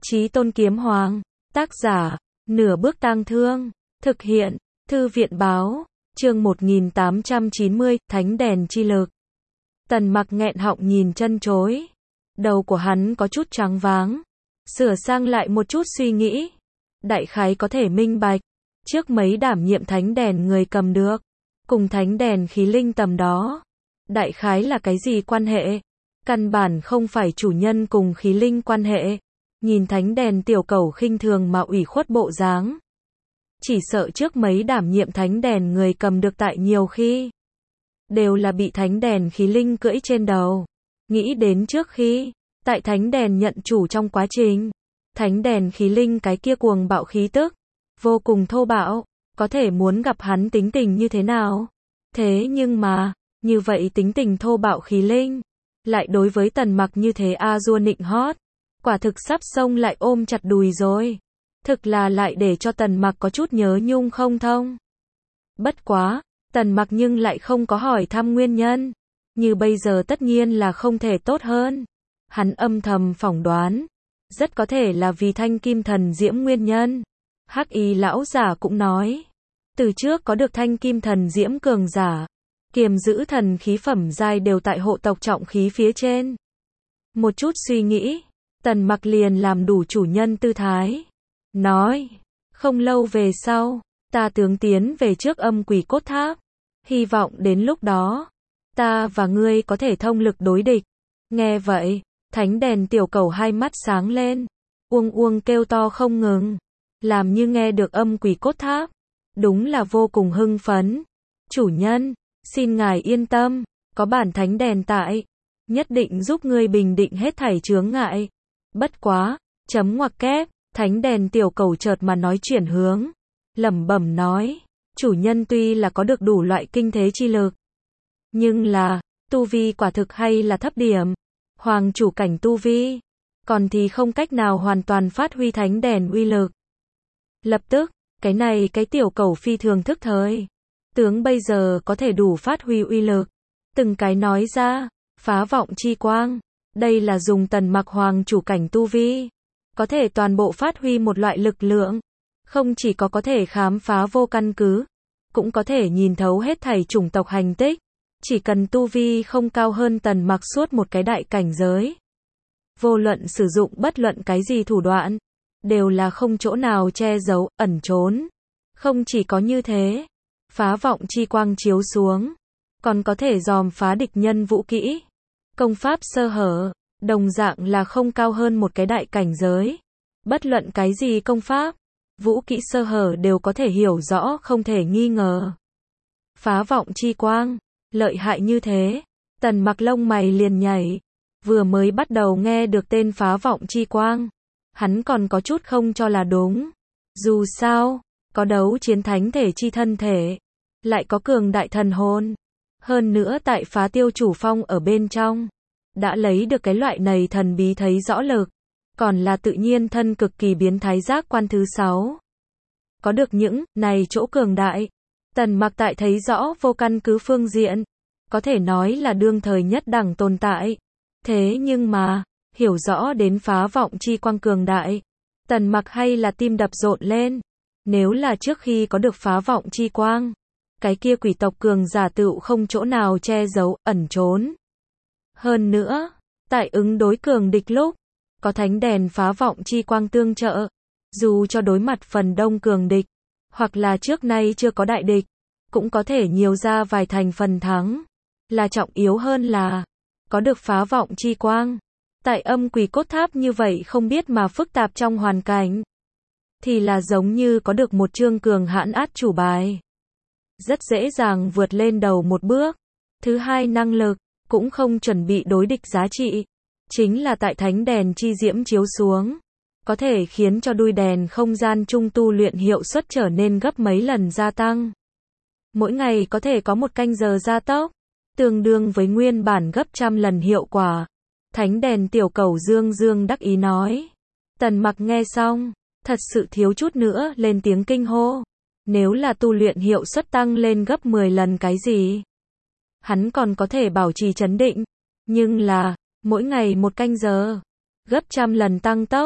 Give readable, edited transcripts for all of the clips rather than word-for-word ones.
Chí Tôn Kiếm Hoàng. Tác giả, Nửa Bước Tang Thương. Thực hiện, Thư viện Báo. Chương 1890, Thánh Đèn Chi Lực. Tần Mặc nghẹn họng nhìn chân chối. Đầu của hắn có chút choáng váng. Sửa sang lại một chút suy nghĩ. Đại khái có thể minh bạch. Trước mấy đảm nhiệm thánh đèn người cầm được. Cùng thánh đèn khí linh tầm đó. Đại khái là cái gì quan hệ? Căn bản không phải chủ nhân cùng khí linh quan hệ. Nhìn thánh đèn tiểu cẩu khinh thường mà ủy khuất bộ dáng. Chỉ sợ trước mấy đảm nhiệm thánh đèn người cầm được tại nhiều khi. Đều là bị thánh đèn khí linh cưỡi trên đầu. Nghĩ đến trước khi, tại thánh đèn nhận chủ trong quá trình. Thánh đèn khí linh cái kia cuồng bạo khí tức. Vô cùng thô bạo. Có thể muốn gặp hắn tính tình như thế nào. Thế nhưng mà, như vậy tính tình thô bạo khí linh. Lại đối với Tần Mặc như thế a dua nịnh hót. Quả thực sắp xông lại ôm chặt đùi rồi. Thực là lại để cho Tần Mặc có chút nhớ nhung không thông. Bất quá, Tần Mặc nhưng lại không có hỏi thăm nguyên nhân. Như bây giờ tất nhiên là không thể tốt hơn. Hắn âm thầm phỏng đoán. Rất có thể là vì thanh kim thần diễm nguyên nhân. Hắc Y lão giả cũng nói. Từ trước có được thanh kim thần diễm cường giả. Kiềm giữ thần khí phẩm giai đều tại hộ tộc trọng khí phía trên. Một chút suy nghĩ. Tần Mặc liền làm đủ chủ nhân tư thái. Nói. Không lâu về sau. Ta tướng tiến về trước âm quỷ cốt tháp. Hy vọng đến lúc đó. Ta và ngươi có thể thông lực đối địch. Nghe vậy. Thánh đèn tiểu cẩu hai mắt sáng lên. Uông uông kêu to không ngừng. Làm như nghe được âm quỷ cốt tháp. Đúng là vô cùng hưng phấn. Chủ nhân. Xin ngài yên tâm. Có bản thánh đèn tại. Nhất định giúp ngươi bình định hết thảy chướng ngại. Bất quá. Chấm ngoặc kép. Thánh đèn tiểu cẩu chợt mà nói chuyển hướng. Lẩm bẩm nói. Chủ nhân tuy là có được đủ loại kinh thế chi lực. Nhưng là. Tu vi quả thực hay là thấp điểm. Hoàng chủ cảnh tu vi. Còn thì không cách nào hoàn toàn phát huy thánh đèn uy lực. Lập tức. Cái này cái tiểu cẩu phi thường thức thời. Tướng bây giờ có thể đủ phát huy uy lực. Từng cái nói ra. Phá vọng chi quang. Đây là dùng Tần Mặc hoàng chủ cảnh tu vi. Có thể toàn bộ phát huy một loại lực lượng. Không chỉ có thể khám phá vô căn cứ. Cũng có thể nhìn thấu hết thảy chủng tộc hành tích. Chỉ cần tu vi không cao hơn Tần Mặc suốt một cái đại cảnh giới. Vô luận sử dụng bất luận cái gì thủ đoạn. Đều là không chỗ nào che giấu, ẩn trốn. Không chỉ có như thế. Phá vọng chi quang chiếu xuống. Còn có thể dòm phá địch nhân vũ kỹ. Công pháp sơ hở. Đồng dạng là không cao hơn một cái đại cảnh giới. Bất luận cái gì công pháp. Vũ kỹ sơ hở đều có thể hiểu rõ không thể nghi ngờ. Phá vọng chi quang. Lợi hại như thế. Tần Mặc lông mày liền nhảy. Vừa mới bắt đầu nghe được tên phá vọng chi quang. Hắn còn có chút không cho là đúng. Dù sao. Có đấu chiến thánh thể chi thân thể. Lại có cường đại thần hồn. Hơn nữa tại phá tiêu chủ phong ở bên trong. Đã lấy được cái loại này thần bí thấy rõ lực. Còn là tự nhiên thân cực kỳ biến thái giác quan thứ 6. Có được những này chỗ cường đại. Tần Mặc tại thấy rõ vô căn cứ phương diện. Có thể nói là đương thời nhất đẳng tồn tại. Thế nhưng mà. Hiểu rõ đến phá vọng chi quang cường đại. Tần Mặc hay là tim đập rộn lên. Nếu là trước khi có được phá vọng chi quang. Cái kia quỷ tộc cường giả tựu không chỗ nào che giấu, ẩn trốn. Hơn nữa, tại ứng đối cường địch lúc, có thánh đèn phá vọng chi quang tương trợ. Dù cho đối mặt phần đông cường địch, hoặc là trước nay chưa có đại địch, cũng có thể nhiều ra vài thành phần thắng. Là trọng yếu hơn là, có được phá vọng chi quang. Tại âm quỷ cốt tháp như vậy không biết mà phức tạp trong hoàn cảnh. Thì là giống như có được một chương cường hãn át chủ bài. Rất dễ dàng vượt lên đầu một bước. Thứ hai năng lực, cũng không chuẩn bị đối địch giá trị. Chính là tại thánh đèn chi diễm chiếu xuống. Có thể khiến cho đuôi đèn không gian trung tu luyện hiệu suất trở nên gấp mấy lần gia tăng. Mỗi ngày có thể có một canh giờ gia tốc. Tương đương với nguyên bản gấp trăm lần hiệu quả. Thánh đèn tiểu cẩu dương dương đắc ý nói. Tần Mặc nghe xong. Thật sự thiếu chút nữa lên tiếng kinh hô. Nếu là tu luyện hiệu suất tăng lên gấp 10 lần cái gì. Hắn còn có thể bảo trì trấn định. Nhưng là, mỗi ngày một canh giờ. Gấp trăm lần tăng tốc.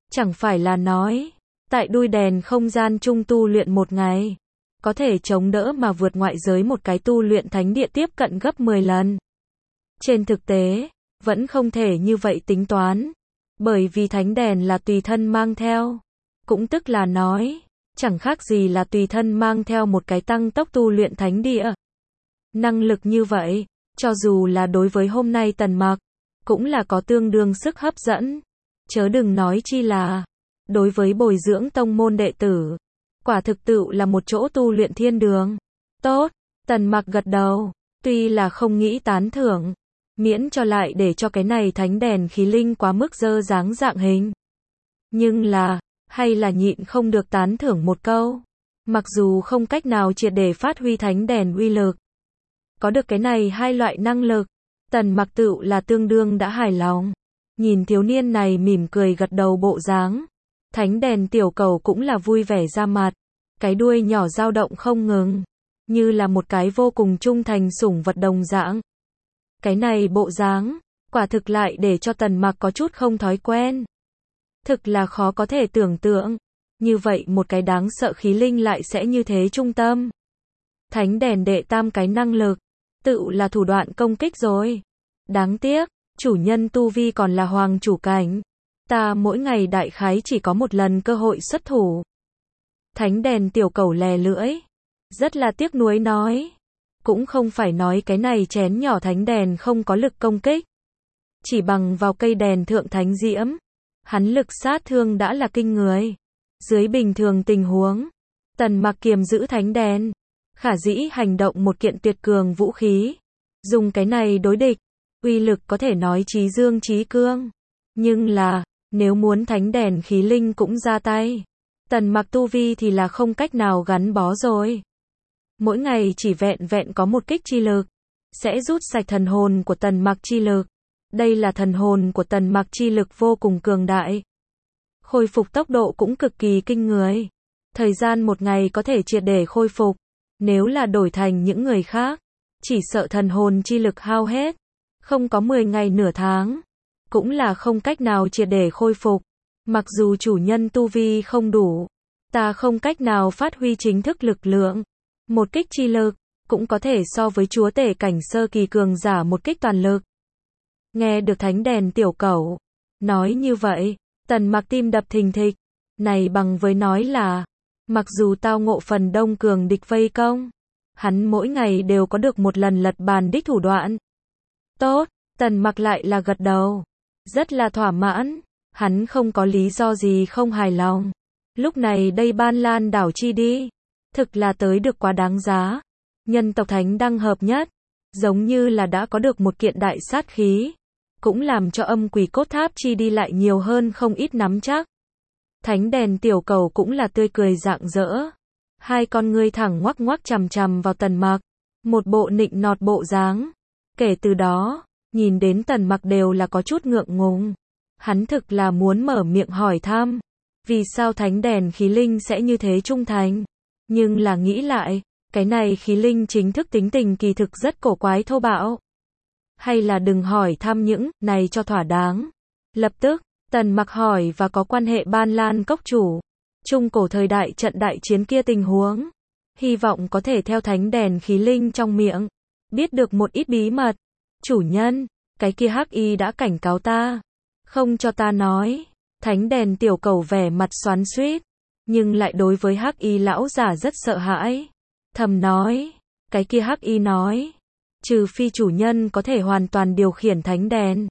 Chẳng phải là nói, tại đuôi đèn không gian chung tu luyện một ngày, có thể chống đỡ mà vượt ngoại giới một cái tu luyện thánh địa tiếp cận gấp 10 lần. Trên thực tế, vẫn không thể như vậy tính toán, bởi vì thánh đèn là tùy thân mang theo, cũng tức là nói, chẳng khác gì là tùy thân mang theo một cái tăng tốc tu luyện thánh địa. Năng lực như vậy, cho dù là đối với hôm nay Tần Mặc, cũng là có tương đương sức hấp dẫn. Chớ đừng nói chi là, đối với bồi dưỡng tông môn đệ tử, quả thực tựu là một chỗ tu luyện thiên đường. Tốt, Tần Mặc gật đầu, tuy là không nghĩ tán thưởng, miễn cho lại để cho cái này thánh đèn khí linh quá mức dơ dáng dạng hình. Nhưng là, hay là nhịn không được tán thưởng một câu. Mặc dù không cách nào triệt để phát huy thánh đèn uy lực, có được cái này hai loại năng lực, Tần Mặc tựu là tương đương đã hài lòng. Nhìn thiếu niên này mỉm cười gật đầu bộ dáng, thánh đèn tiểu cầu cũng là vui vẻ ra mặt, cái đuôi nhỏ dao động không ngừng, như là một cái vô cùng trung thành sủng vật đồng dạng. Cái này bộ dáng, quả thực lại để cho Tần Mặc có chút không thói quen. Thực là khó có thể tưởng tượng, như vậy một cái đáng sợ khí linh lại sẽ như thế trung tâm. Thánh đèn đệ tam cái năng lực, tựu là thủ đoạn công kích rồi. Đáng tiếc, chủ nhân tu vi còn là hoàng chủ cảnh. Ta mỗi ngày đại khái chỉ có một lần cơ hội xuất thủ. Thánh đèn tiểu cẩu lè lưỡi, rất là tiếc nuối nói. Cũng không phải nói cái này chén nhỏ thánh đèn không có lực công kích. Chỉ bằng vào cây đèn thượng thánh diễm, hắn lực sát thương đã là kinh người. Dưới bình thường tình huống, Tần Mặc kiềm giữ thánh đèn, khả dĩ hành động một kiện tuyệt cường vũ khí. Dùng cái này đối địch, uy lực có thể nói chí dương chí cương. Nhưng là, nếu muốn thánh đèn khí linh cũng ra tay, Tần Mặc tu vi thì là không cách nào gắn bó rồi. Mỗi ngày chỉ vẹn vẹn có một kích chi lực, sẽ rút sạch thần hồn của Tần Mặc chi lực. Đây là thần hồn của Tần Mặc chi lực vô cùng cường đại. Khôi phục tốc độ cũng cực kỳ kinh người. Thời gian một ngày có thể triệt để khôi phục. Nếu là đổi thành những người khác, chỉ sợ thần hồn chi lực hao hết, không có 10 ngày nửa tháng, cũng là không cách nào triệt để khôi phục. Mặc dù chủ nhân tu vi không đủ, ta không cách nào phát huy chính thức lực lượng. Một kích chi lực, cũng có thể so với chúa tể cảnh sơ kỳ cường giả một kích toàn lực. Nghe được thánh đèn tiểu cẩu nói như vậy, Tần Mặc tim đập thình thịch. Này bằng với nói là, mặc dù tao ngộ phần đông cường địch vây công, hắn mỗi ngày đều có được một lần lật bàn đích thủ đoạn. Tốt, Tần Mặc lại là gật đầu, rất là thỏa mãn, hắn không có lý do gì không hài lòng. Lúc này đây Ban Lan đảo chi đi, thực là tới được quá đáng giá. Nhân tộc thánh đăng hợp nhất, giống như là đã có được một kiện đại sát khí, cũng làm cho âm quỷ cốt tháp chi đi lại nhiều hơn không ít nắm chắc. Thánh đèn tiểu cầu cũng là tươi cười rạng rỡ, hai con ngươi thẳng ngoắc ngoắc chằm chằm vào Tần Mặc, một bộ nịnh nọt bộ dáng. Kể từ đó, nhìn đến Tần Mặc đều là có chút ngượng ngùng. Hắn thực là muốn mở miệng hỏi thăm, vì sao thánh đèn khí linh sẽ như thế trung thành. Nhưng là nghĩ lại, cái này khí linh chính thức tính tình kỳ thực rất cổ quái thô bạo. Hay là đừng hỏi thăm những này cho thỏa đáng. Lập tức, Tần Mặc hỏi và có quan hệ Ban Lan cốc chủ, trung cổ thời đại trận đại chiến kia tình huống. Hy vọng có thể theo thánh đèn khí linh trong miệng, biết được một ít bí mật. Chủ nhân, cái kia hắc y đã cảnh cáo ta, không cho ta nói. Thánh đèn tiểu cầu vẻ mặt xoắn xuýt, nhưng lại đối với hắc y lão giả rất sợ hãi. Thầm nói, cái kia hắc y nói, trừ phi chủ nhân có thể hoàn toàn điều khiển thánh đèn.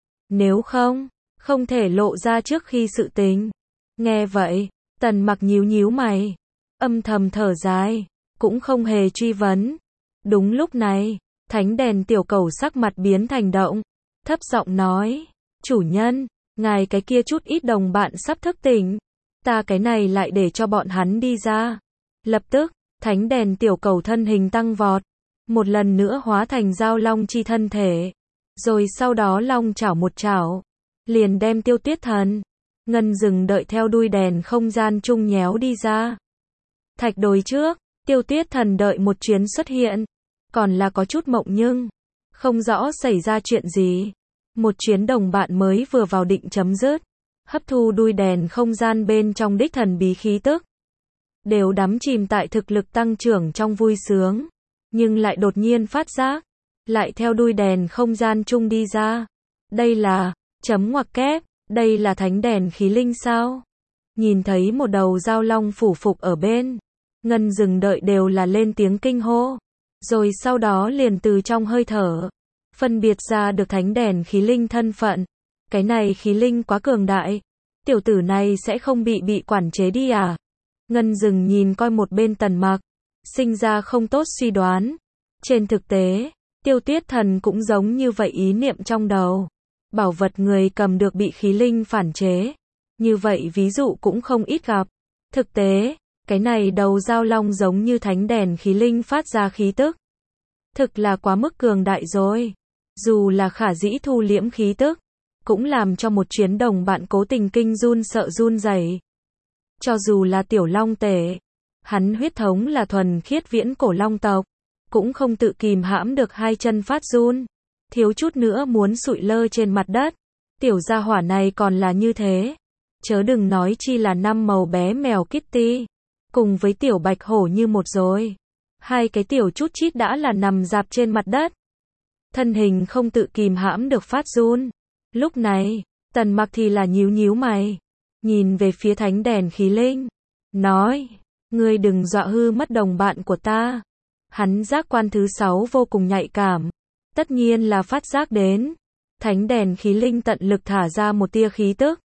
Nếu không, không thể lộ ra trước khi sự tình. Nghe vậy, Tần Mặc nhíu nhíu mày, âm thầm thở dài, cũng không hề truy vấn. Đúng lúc này, thánh đèn tiểu cầu sắc mặt biến thành động, thấp giọng nói, chủ nhân, ngài cái kia chút ít đồng bạn sắp thức tỉnh, ta cái này lại để cho bọn hắn đi ra. Lập tức, thánh đèn tiểu cầu thân hình tăng vọt, một lần nữa hóa thành giao long chi thân thể, rồi sau đó long chảo một chảo, liền đem Tiêu Tuyết Thần, Ngân Dừng đợi theo đuôi đèn không gian chung nhéo đi ra. Thạch đồi trước, Tiêu Tuyết Thần đợi một chuyến xuất hiện, còn là có chút mộng nhưng không rõ xảy ra chuyện gì. Một chuyến đồng bạn mới vừa vào định chấm dứt, hấp thu đuôi đèn không gian bên trong đích thần bí khí tức. Đều đắm chìm tại thực lực tăng trưởng trong vui sướng, nhưng lại đột nhiên phát giác, lại theo đuôi đèn không gian chung đi ra. Đây là, chấm ngoặc kép, đây là thánh đèn khí linh sao? Nhìn thấy một đầu dao long phủ phục ở bên, Ngân Dừng Đợi đều là lên tiếng kinh hô. Rồi sau đó liền từ trong hơi thở, phân biệt ra được thánh đèn khí linh thân phận. Cái này khí linh quá cường đại, tiểu tử này sẽ không bị quản chế đi à? Ngân Dừng nhìn coi một bên Tần Mặc, sinh ra không tốt suy đoán. Trên thực tế, Tiêu Tuyết Thần cũng giống như vậy ý niệm trong đầu. Bảo vật người cầm được bị khí linh phản chế. Như vậy ví dụ cũng không ít gặp. Thực tế, cái này đầu dao long giống như thánh đèn khí linh phát ra khí tức. Thực là quá mức cường đại rồi. Dù là Khả Dĩ thu liễm khí tức, cũng làm cho một chuyến đồng bạn cố tình kinh run sợ run rẩy. Cho dù là tiểu long tể, hắn huyết thống là thuần khiết viễn cổ long tộc, cũng không tự kìm hãm được hai chân phát run, thiếu chút nữa muốn sụi lơ trên mặt đất. Tiểu gia hỏa này còn là như thế, chớ đừng nói chi là năm màu bé mèo Kitty, cùng với tiểu bạch hổ như một rồi. Hai cái tiểu chút chít đã là nằm dạp trên mặt đất, thân hình không tự kìm hãm được phát run. Lúc này, Tần Mặc thì là nhíu nhíu mày, nhìn về phía thánh đèn khí linh, nói, ngươi đừng dọa hư mất đồng bạn của ta. Hắn giác quan thứ 6 vô cùng nhạy cảm, tất nhiên là phát giác đến. Thánh đèn khí linh tận lực thả ra một tia khí tức.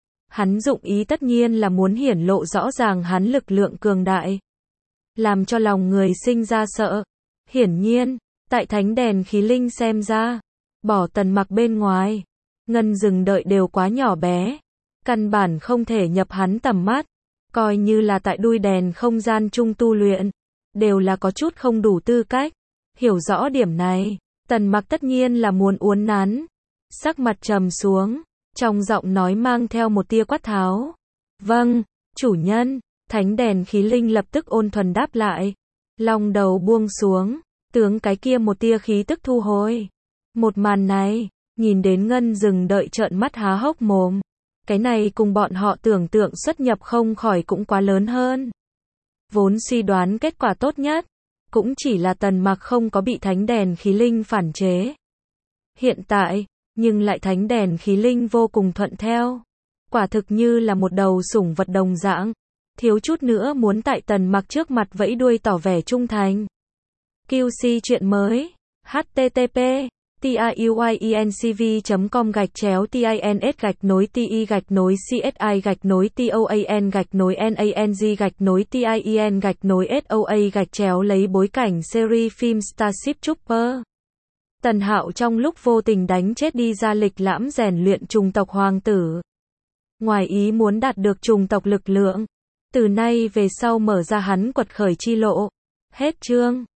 Hắn dụng ý tất nhiên là muốn hiển lộ rõ ràng hắn lực lượng cường đại, làm cho lòng người sinh ra sợ. Hiển nhiên, tại thánh đèn khí linh xem ra, bỏ Tần Mặc bên ngoài, Ngân Dừng Đợi đều quá nhỏ bé, căn bản không thể nhập hắn tầm mắt. Coi như là tại đuôi đèn không gian chung tu luyện, đều là có chút không đủ tư cách. Hiểu rõ điểm này, Tần Mặc tất nhiên là muốn uốn nắn, sắc mặt trầm xuống, trong giọng nói mang theo một tia quát tháo. Vâng, chủ nhân. Thánh đèn khí linh lập tức ôn thuần đáp lại. Long đầu buông xuống, tướng cái kia một tia khí tức thu hồi. Một màn này, nhìn đến Ngân Dừng Đợi trợn mắt há hốc mồm. Cái này cùng bọn họ tưởng tượng xuất nhập không khỏi cũng quá lớn hơn. Vốn suy đoán kết quả tốt nhất, cũng chỉ là Tần Mặc không có bị thánh đèn khí linh phản chế. Hiện tại, nhưng lại thánh đèn khí linh vô cùng thuận theo. Quả thực như là một đầu sủng vật đồng dạng, thiếu chút nữa muốn tại Tần Mặc trước mặt vẫy đuôi tỏ vẻ trung thành. QC chuyện mới. http tiuyencv.com/tins-toan-nang-tin-soa lấy bối cảnh series phim Starship Trooper. Tần Hạo trong lúc vô tình đánh chết đi ra lịch lãm rèn luyện chủng tộc hoàng tử. Ngoài ý muốn đạt được chủng tộc lực lượng. Từ nay về sau mở ra hắn quật khởi chi lộ. Hết chương.